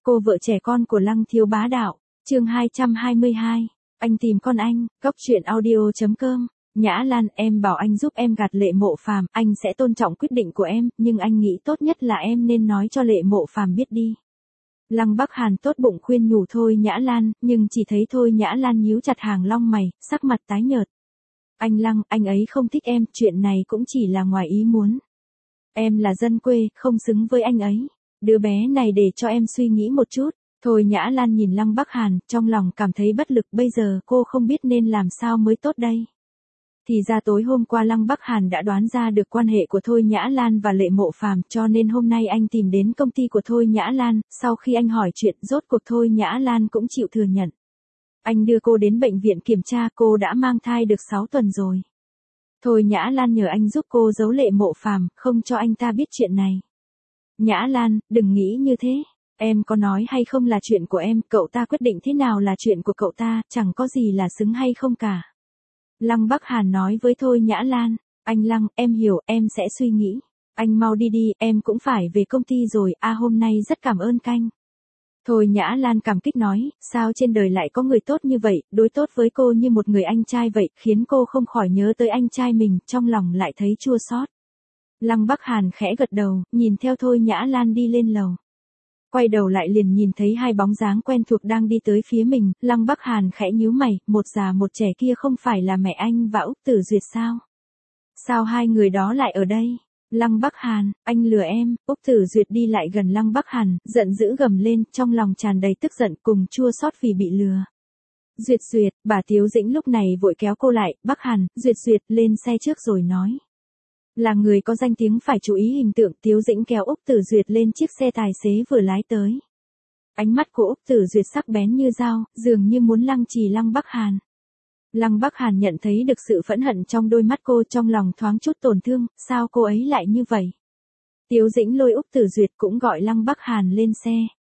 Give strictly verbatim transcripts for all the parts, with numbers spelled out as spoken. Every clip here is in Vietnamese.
Cô vợ trẻ con của Lăng Thiếu Bá Đạo, chương hai trăm hai mươi hai, anh tìm con anh, góc truyện audio chấm com. Nhã Lan, em bảo anh giúp em gạt Lệ Mộ Phàm, anh sẽ tôn trọng quyết định của em, nhưng anh nghĩ tốt nhất là em nên nói cho Lệ Mộ Phàm biết đi. Lăng Bắc Hàn tốt bụng khuyên nhủ Thôi Nhã Lan, nhưng chỉ thấy Thôi Nhã Lan nhíu chặt hàng lông mày, sắc mặt tái nhợt. Anh Lăng, anh ấy không thích em, chuyện này cũng chỉ là ngoài ý muốn. Em là dân quê, không xứng với anh ấy. Đứa bé này để cho em suy nghĩ một chút. Thôi Nhã Lan nhìn Lăng Bắc Hàn, trong lòng cảm thấy bất lực, bây giờ cô không biết nên làm sao mới tốt đây. Thì ra tối hôm qua Lăng Bắc Hàn đã đoán ra được quan hệ của Thôi Nhã Lan và Lệ Mộ Phàm, cho nên hôm nay anh tìm đến công ty của Thôi Nhã Lan, sau khi anh hỏi chuyện rốt cuộc Thôi Nhã Lan cũng chịu thừa nhận. Anh đưa cô đến bệnh viện kiểm tra, cô đã mang thai được sáu tuần rồi. Thôi Nhã Lan nhờ anh giúp cô giấu Lệ Mộ Phàm, không cho anh ta biết chuyện này. Nhã Lan, đừng nghĩ như thế. Em có nói hay không là chuyện của em, cậu ta quyết định thế nào là chuyện của cậu ta, chẳng có gì là xứng hay không cả. Lăng Bắc Hàn nói với Thôi Nhã Lan, anh Lăng, em hiểu, em sẽ suy nghĩ. Anh mau đi đi, em cũng phải về công ty rồi, a à, hôm nay rất cảm ơn canh. Thôi Nhã Lan cảm kích nói, sao trên đời lại có người tốt như vậy, đối tốt với cô như một người anh trai vậy, khiến cô không khỏi nhớ tới anh trai mình, trong lòng lại thấy chua xót. Lăng Bắc Hàn khẽ gật đầu, nhìn theo Thôi Nhã Lan đi lên lầu. Quay đầu lại liền nhìn thấy hai bóng dáng quen thuộc đang đi tới phía mình, Lăng Bắc Hàn khẽ nhíu mày, một già một trẻ kia không phải là mẹ anh và Úc Tử Duyệt sao? Sao hai người đó lại ở đây? Lăng Bắc Hàn, anh lừa em. Úc Tử Duyệt đi lại gần Lăng Bắc Hàn, giận dữ gầm lên, trong lòng tràn đầy tức giận cùng chua xót vì bị lừa. Duyệt Duyệt, bà Tiếu Dĩnh lúc này vội kéo cô lại, Bắc Hàn, Duyệt Duyệt lên xe trước rồi nói. Là người có danh tiếng phải chú ý hình tượng, Tiếu Dĩnh kéo Úc Tử Duyệt lên chiếc xe tài xế vừa lái tới. Ánh mắt của Úc Tử Duyệt sắc bén như dao, dường như muốn lăng trì Lăng Bắc Hàn. Lăng Bắc Hàn nhận thấy được sự phẫn hận trong đôi mắt cô, trong lòng thoáng chút tổn thương, sao cô ấy lại như vậy? Tiếu Dĩnh lôi Úc Tử Duyệt cũng gọi Lăng Bắc Hàn lên xe.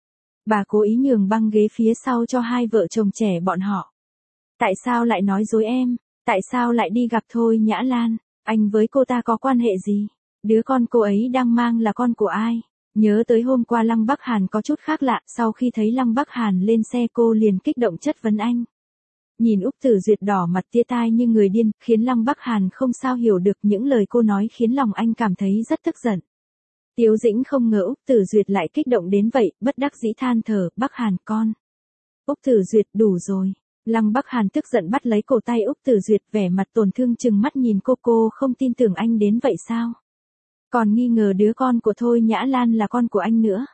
Bà cố ý nhường băng ghế phía sau cho hai vợ chồng trẻ bọn họ. Tại sao lại nói dối em? Tại sao lại đi gặp Thôi Nhã Lan? Anh với cô ta có quan hệ gì? Đứa con cô ấy đang mang là con của ai? Nhớ tới hôm qua Lăng Bắc Hàn có chút khác lạ, sau khi thấy Lăng Bắc Hàn lên xe cô liền kích động chất vấn anh. Nhìn Úc Tử Duyệt đỏ mặt tia tai như người điên, khiến Lăng Bắc Hàn không sao hiểu được những lời cô nói, khiến lòng anh cảm thấy rất tức giận. Tiếu Dĩnh không ngờ Úc Tử Duyệt lại kích động đến vậy, bất đắc dĩ than thở, Bắc Hàn con. Úc Tử Duyệt đủ rồi. Lăng Bắc Hàn tức giận bắt lấy cổ tay Úc Tử Duyệt, vẻ mặt tổn thương trừng mắt nhìn cô, cô không tin tưởng anh đến vậy sao? Còn nghi ngờ đứa con của Thôi Nhã Lan là con của anh nữa.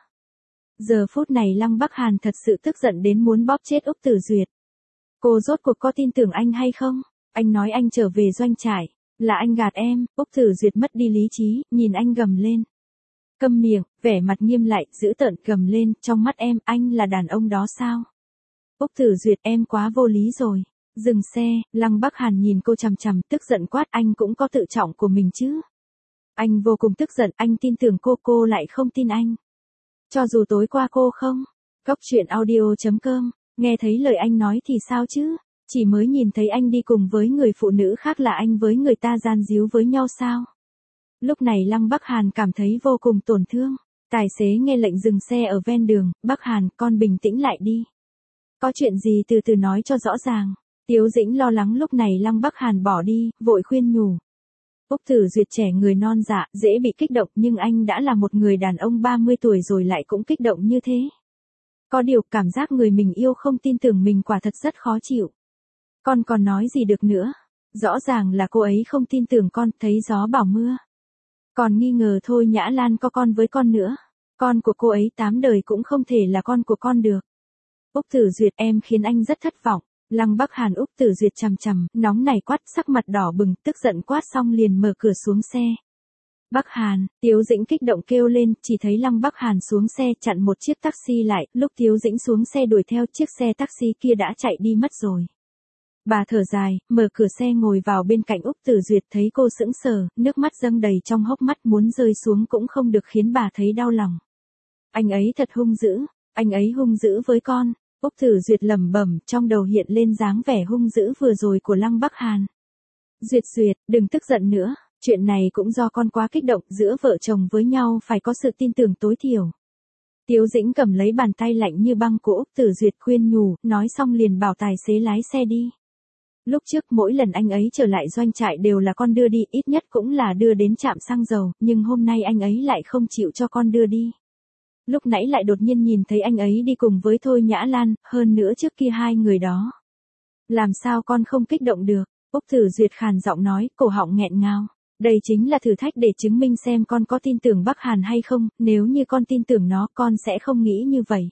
Giờ phút này Lăng Bắc Hàn thật sự tức giận đến muốn bóp chết Úc Tử Duyệt. Cô rốt cuộc có tin tưởng anh hay không? Anh nói anh trở về doanh trại, là anh gạt em. Úc Tử Duyệt mất đi lý trí, nhìn anh gầm lên. Câm miệng, vẻ mặt nghiêm lại, dữ tợn gầm lên, trong mắt em, anh là đàn ông đó sao? Úc Tử Duyệt, em quá vô lý rồi. Dừng xe, Lăng Bắc Hàn nhìn cô chằm chằm, tức giận quát, anh cũng có tự trọng của mình chứ. Anh vô cùng tức giận, anh tin tưởng cô, cô lại không tin anh. Cho dù tối qua cô không. Góc truyện audio chấm com, nghe thấy lời anh nói thì sao chứ? Chỉ mới nhìn thấy anh đi cùng với người phụ nữ khác là anh với người ta gian díu với nhau sao? Lúc này Lăng Bắc Hàn cảm thấy vô cùng tổn thương. Tài xế nghe lệnh dừng xe ở ven đường, Bắc Hàn, con bình tĩnh lại đi. Có chuyện gì từ từ nói cho rõ ràng. Tiếu Dĩnh lo lắng lúc này Lăng Bắc Hàn bỏ đi, vội khuyên nhủ. Úc Tử Duyệt trẻ người non dạ, dễ bị kích động, nhưng anh đã là một người đàn ông ba mươi tuổi rồi lại cũng kích động như thế. Có điều cảm giác người mình yêu không tin tưởng mình quả thật rất khó chịu. Con còn nói gì được nữa? Rõ ràng là cô ấy không tin tưởng con, thấy gió bảo mưa. Còn nghi ngờ Thôi Nhã Lan có con với con nữa. Con của cô ấy tám đời cũng không thể là con của con được. Úc Tử Duyệt, em khiến anh rất thất vọng. Lăng Bắc Hàn Úc Tử Duyệt chằm chằm, nóng nảy quát, sắc mặt đỏ bừng, tức giận quát xong liền mở cửa xuống xe. Bắc Hàn, Tiếu Dĩnh kích động kêu lên, chỉ thấy Lăng Bắc Hàn xuống xe chặn một chiếc taxi lại, lúc Tiếu Dĩnh xuống xe đuổi theo, chiếc xe taxi kia đã chạy đi mất rồi. Bà thở dài, mở cửa xe ngồi vào bên cạnh Úc Tử Duyệt, thấy cô sững sờ, nước mắt dâng đầy trong hốc mắt, muốn rơi xuống cũng không được, khiến bà thấy đau lòng. Anh ấy thật hung dữ, anh ấy hung dữ với con. Úc Tử Duyệt lẩm bẩm, trong đầu hiện lên dáng vẻ hung dữ vừa rồi của Lăng Bắc Hàn. Duyệt Duyệt, đừng tức giận nữa, chuyện này cũng do con quá kích động, giữa vợ chồng với nhau phải có sự tin tưởng tối thiểu. Tiếu Dĩnh cầm lấy bàn tay lạnh như băng của Úc Tử Duyệt khuyên nhủ, nói xong liền bảo tài xế lái xe đi. Lúc trước mỗi lần anh ấy trở lại doanh trại đều là con đưa đi, ít nhất cũng là đưa đến trạm xăng dầu, nhưng hôm nay anh ấy lại không chịu cho con đưa đi. Lúc nãy lại đột nhiên nhìn thấy anh ấy đi cùng với Thôi Nhã Lan, hơn nữa trước kia hai người đó. Làm sao con không kích động được? Úc Tử Duyệt khàn giọng nói, cổ họng nghẹn ngào. Đây chính là thử thách để chứng minh xem con có tin tưởng Bắc Hàn hay không, nếu như con tin tưởng nó con sẽ không nghĩ như vậy.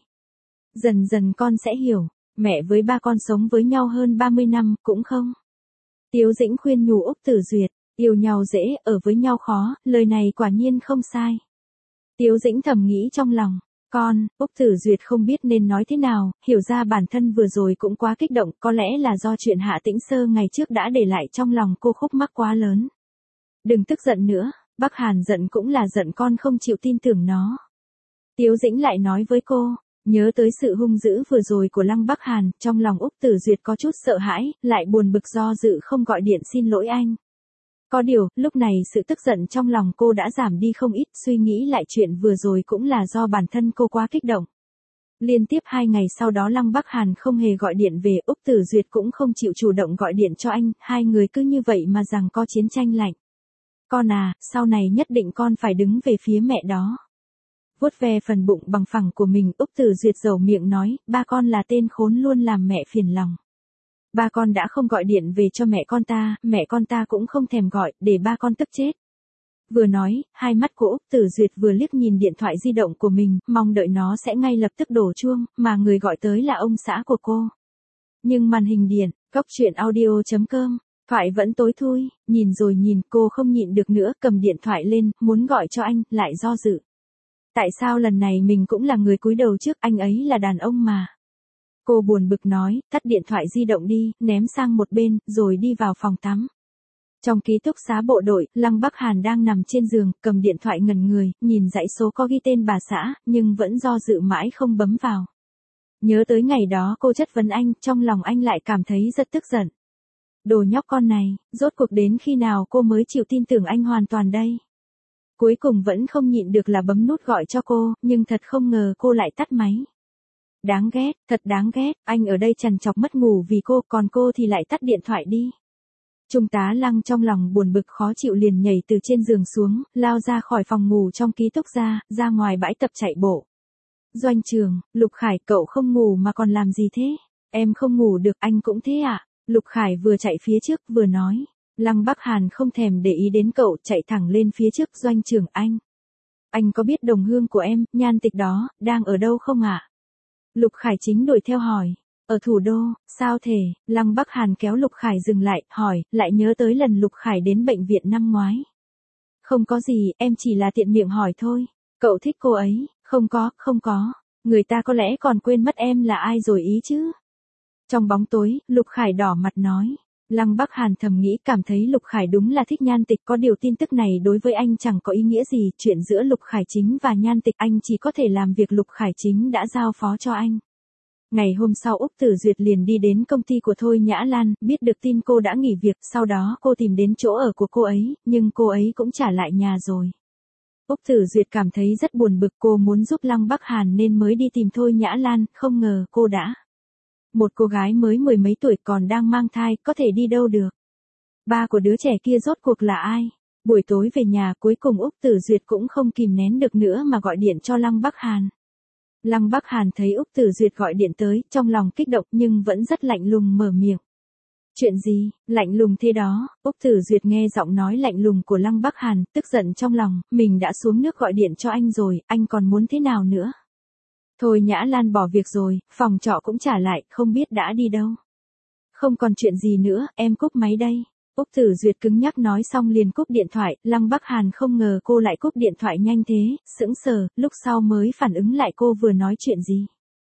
Dần dần con sẽ hiểu, mẹ với ba con sống với nhau hơn ba mươi năm, cũng không. Tiếu Dĩnh khuyên nhủ Úc Tử Duyệt, yêu nhau dễ, ở với nhau khó, lời này quả nhiên không sai. Tiếu Dĩnh thầm nghĩ trong lòng, con, Úc Tử Duyệt không biết nên nói thế nào, hiểu ra bản thân vừa rồi cũng quá kích động, có lẽ là do chuyện Hạ Tĩnh Sơ ngày trước đã để lại trong lòng cô khúc mắc quá lớn. Đừng tức giận nữa, Bắc Hàn giận cũng là giận con không chịu tin tưởng nó. Tiếu Dĩnh lại nói với cô, nhớ tới sự hung dữ vừa rồi của Lăng Bắc Hàn, trong lòng Úc Tử Duyệt có chút sợ hãi, lại buồn bực do dự không gọi điện xin lỗi anh. Có điều, lúc này sự tức giận trong lòng cô đã giảm đi không ít, suy nghĩ lại chuyện vừa rồi cũng là do bản thân cô quá kích động. Liên tiếp hai ngày sau đó Lăng Bắc Hàn không hề gọi điện về, Úc Tử Duyệt cũng không chịu chủ động gọi điện cho anh, hai người cứ như vậy mà rằng có chiến tranh lạnh. Con à, sau này nhất định con phải đứng về phía mẹ đó. Vuốt ve phần bụng bằng phẳng của mình, Úc Tử Duyệt dầu miệng nói, ba con là tên khốn luôn làm mẹ phiền lòng. Ba con đã không gọi điện về cho mẹ con ta, mẹ con ta cũng không thèm gọi, để ba con tức chết. Vừa nói, hai mắt của Úc Tử Duyệt vừa liếc nhìn điện thoại di động của mình, mong đợi nó sẽ ngay lập tức đổ chuông, mà người gọi tới là ông xã của cô. Nhưng màn hình điện, góc truyện audio chấm com, thoại vẫn tối thui, nhìn rồi nhìn, cô không nhịn được nữa, cầm điện thoại lên, muốn gọi cho anh, lại do dự. Tại sao lần này mình cũng là người cúi đầu trước, anh ấy là đàn ông mà. Cô buồn bực nói, tắt điện thoại di động đi, ném sang một bên, rồi đi vào phòng tắm. Trong ký túc xá bộ đội, Lăng Bắc Hàn đang nằm trên giường, cầm điện thoại ngẩn người, nhìn dãy số có ghi tên bà xã, nhưng vẫn do dự mãi không bấm vào. Nhớ tới ngày đó cô chất vấn anh, trong lòng anh lại cảm thấy rất tức giận. Đồ nhóc con này, rốt cuộc đến khi nào cô mới chịu tin tưởng anh hoàn toàn đây? Cuối cùng vẫn không nhịn được là bấm nút gọi cho cô, nhưng thật không ngờ cô lại tắt máy. Đáng ghét, thật đáng ghét, anh ở đây trằn trọc mất ngủ vì cô, còn cô thì lại tắt điện thoại đi. Trung tá Lăng trong lòng buồn bực khó chịu liền nhảy từ trên giường xuống, lao ra khỏi phòng ngủ trong ký túc ra, ra ngoài bãi tập chạy bộ. Doanh trường, Lục Khải, cậu không ngủ mà còn làm gì thế? Em không ngủ được, anh cũng thế à? Lục Khải vừa chạy phía trước vừa nói. Lăng Bắc Hàn không thèm để ý đến cậu, chạy thẳng lên phía trước. Doanh trường, anh. Anh có biết đồng hương của em, Nhan Tịch đó, đang ở đâu không ạ? À? Lục Khải chính đuổi theo hỏi. Ở thủ đô, sao thể? Lăng Bắc Hàn kéo Lục Khải dừng lại, hỏi, lại nhớ tới lần Lục Khải đến bệnh viện năm ngoái. Không có gì, em chỉ là tiện miệng hỏi thôi. Cậu thích cô ấy? Không có, không có. Người ta có lẽ còn quên mất em là ai rồi ý chứ. Trong bóng tối, Lục Khải đỏ mặt nói. Lăng Bắc Hàn thầm nghĩ, cảm thấy Lục Khải đúng là thích Nhan Tịch, có điều tin tức này đối với anh chẳng có ý nghĩa gì, chuyện giữa Lục Khải Chính và Nhan Tịch anh chỉ có thể làm việc Lục Khải Chính đã giao phó cho anh. Ngày hôm sau Úc Tử Duyệt liền đi đến công ty của Thôi Nhã Lan, biết được tin cô đã nghỉ việc, sau đó cô tìm đến chỗ ở của cô ấy, nhưng cô ấy cũng trả lại nhà rồi. Úc Tử Duyệt cảm thấy rất buồn bực, cô muốn giúp Lăng Bắc Hàn nên mới đi tìm Thôi Nhã Lan, không ngờ cô đã. Một cô gái mới mười mấy tuổi còn đang mang thai, có thể đi đâu được. Ba của đứa trẻ kia rốt cuộc là ai? Buổi tối về nhà cuối cùng Úc Tử Duyệt cũng không kìm nén được nữa mà gọi điện cho Lăng Bắc Hàn. Lăng Bắc Hàn thấy Úc Tử Duyệt gọi điện tới, trong lòng kích động nhưng vẫn rất lạnh lùng mở miệng. Chuyện gì, lạnh lùng thế đó? Úc Tử Duyệt nghe giọng nói lạnh lùng của Lăng Bắc Hàn, tức giận trong lòng, mình đã xuống nước gọi điện cho anh rồi, anh còn muốn thế nào nữa? Thôi Nhã Lan bỏ việc rồi, phòng trọ cũng trả lại, không biết đã đi đâu. Không còn chuyện gì nữa, em cúp máy đây. Úc Tử Duyệt cứng nhắc nói xong liền cúp điện thoại, Lăng Bắc Hàn không ngờ cô lại cúp điện thoại nhanh thế, sững sờ, lúc sau mới phản ứng lại cô vừa nói chuyện gì.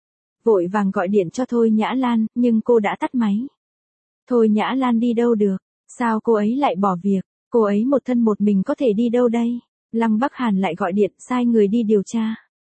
Vội vàng gọi điện cho Thôi Nhã Lan, nhưng cô đã tắt máy. Thôi Nhã Lan đi đâu được, sao cô ấy lại bỏ việc, cô ấy một thân một mình có thể đi đâu đây? Lăng Bắc Hàn lại gọi điện, sai người đi điều tra.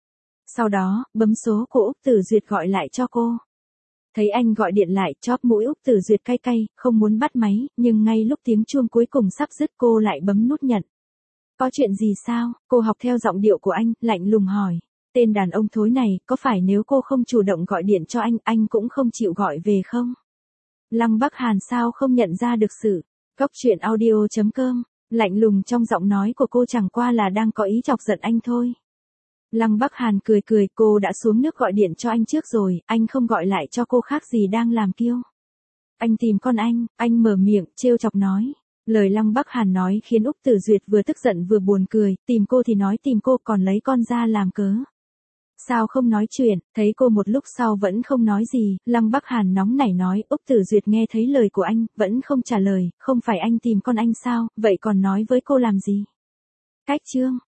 Sau đó, bấm số của Úc Tử Duyệt gọi lại cho cô. Thấy anh gọi điện lại, chóp mũi Úc Tử Duyệt cay cay, không muốn bắt máy, nhưng ngay lúc tiếng chuông cuối cùng sắp dứt cô lại bấm nút nhận. Có chuyện gì sao? Cô học theo giọng điệu của anh, lạnh lùng hỏi. tên đàn ông thối này, có phải nếu cô không chủ động gọi điện cho anh, anh cũng không chịu gọi về không? Lăng Bắc Hàn sao không nhận ra được sự. Cóc truyện audio chấm com, lạnh lùng trong giọng nói của cô chẳng qua là đang có ý chọc giận anh thôi. Lăng Bắc Hàn cười cười, cô đã xuống nước gọi điện cho anh trước rồi, anh không gọi lại cho cô khác gì đang làm kiêu. Anh tìm con anh, anh mở miệng, trêu chọc nói. Lời Lăng Bắc Hàn nói khiến Úc Tử Duyệt vừa tức giận vừa buồn cười, tìm cô thì nói tìm cô còn lấy con ra làm cớ. Sao không nói chuyện, thấy cô một lúc sau vẫn không nói gì, Lăng Bắc Hàn nóng nảy nói, Úc Tử Duyệt nghe thấy lời của anh, vẫn không trả lời, không phải anh tìm con anh sao, vậy còn nói với cô làm gì? Cách chương.